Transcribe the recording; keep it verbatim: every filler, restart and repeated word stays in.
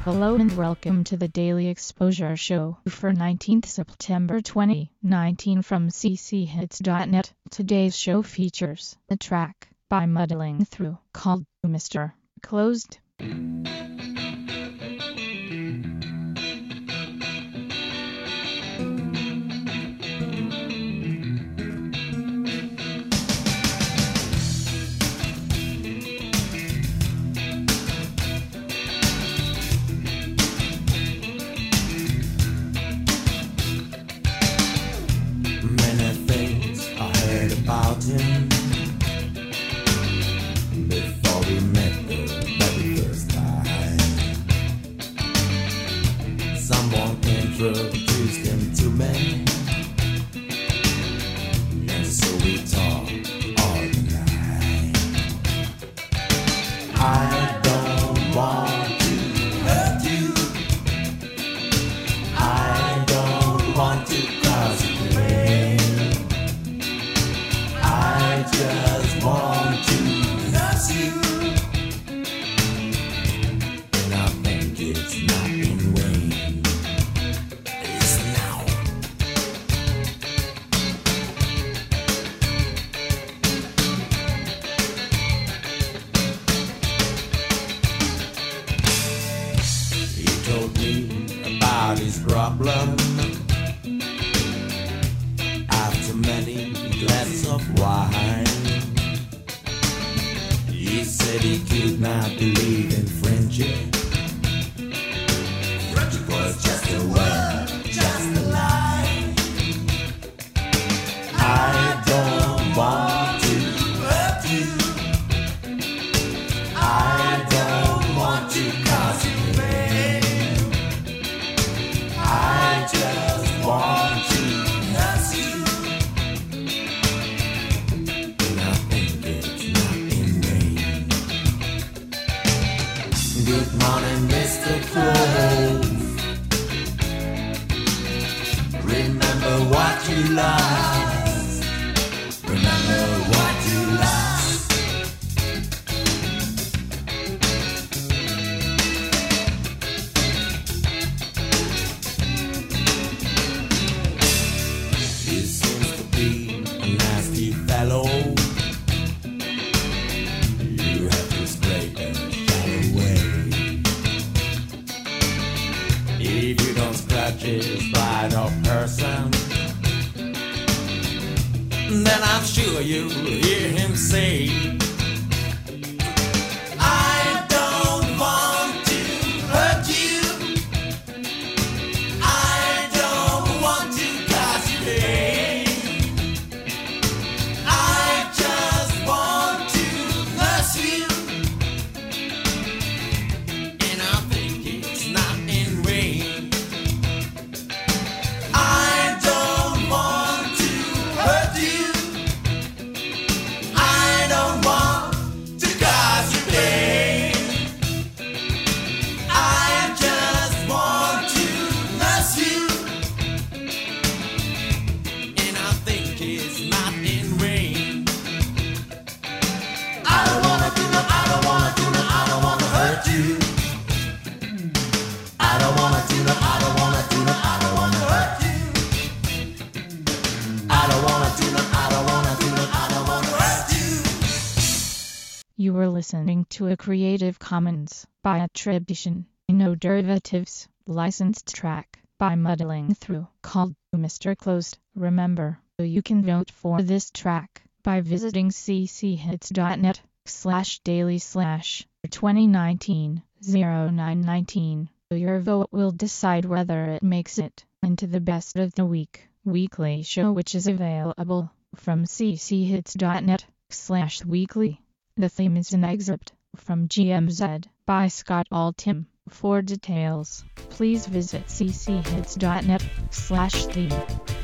Hello and welcome to the Daily Exposure Show for nineteenth September twenty nineteen from c c hits dot net. Today's show features a track by Muddling Through called Mister Closed. About him before we met the very first time. Someone introduced him to me, and so we talked all the night. I don't want to hurt you. I don't want to cause you pain. I just want to nurse you, and I think it's not in vain. Listen now. He told me about his problem after many glasses of wine. He said he could not believe in friendship. Friendship was just a word, just a lie. I don't want to hurt you. I don't want to cause you pain. I just want to nurse you. Good morning, Mister Close. Remember what you lost. Remember what you lost. He seems to be a nasty fellow. You have to scrape and if you don't scratch his fine off person, then I'm sure you'll hear him say, I don't want to hurt you. I don't want to cause you pain. I just want to nurse you. And I think it's not in vain. I don't want to hurt you. I don't want to cause you pain. I just want to nurse you. And I think it's not in vain. I don't wanna do no, I don't wanna do no, I don't wanna hurt you. I don't wanna do no, I don't wanna do no, I don't wanna hurt you. I don't wanna do no, I don't wanna do no, I don't wanna hurt you. You were listening to a Creative Commons by attribution, no derivatives, licensed track by Muddling Through called Mister Closed. Remember, you can vote for this track by visiting c c hits dot net slash daily slash twenty nineteen oh nine nineteen. Your vote will decide whether it makes it into the best of the week weekly show, which is available from c c hits dot net slash weekly. The theme is an excerpt from G M Z by Scott Altham. For details, please visit c c hits dot net slash theme.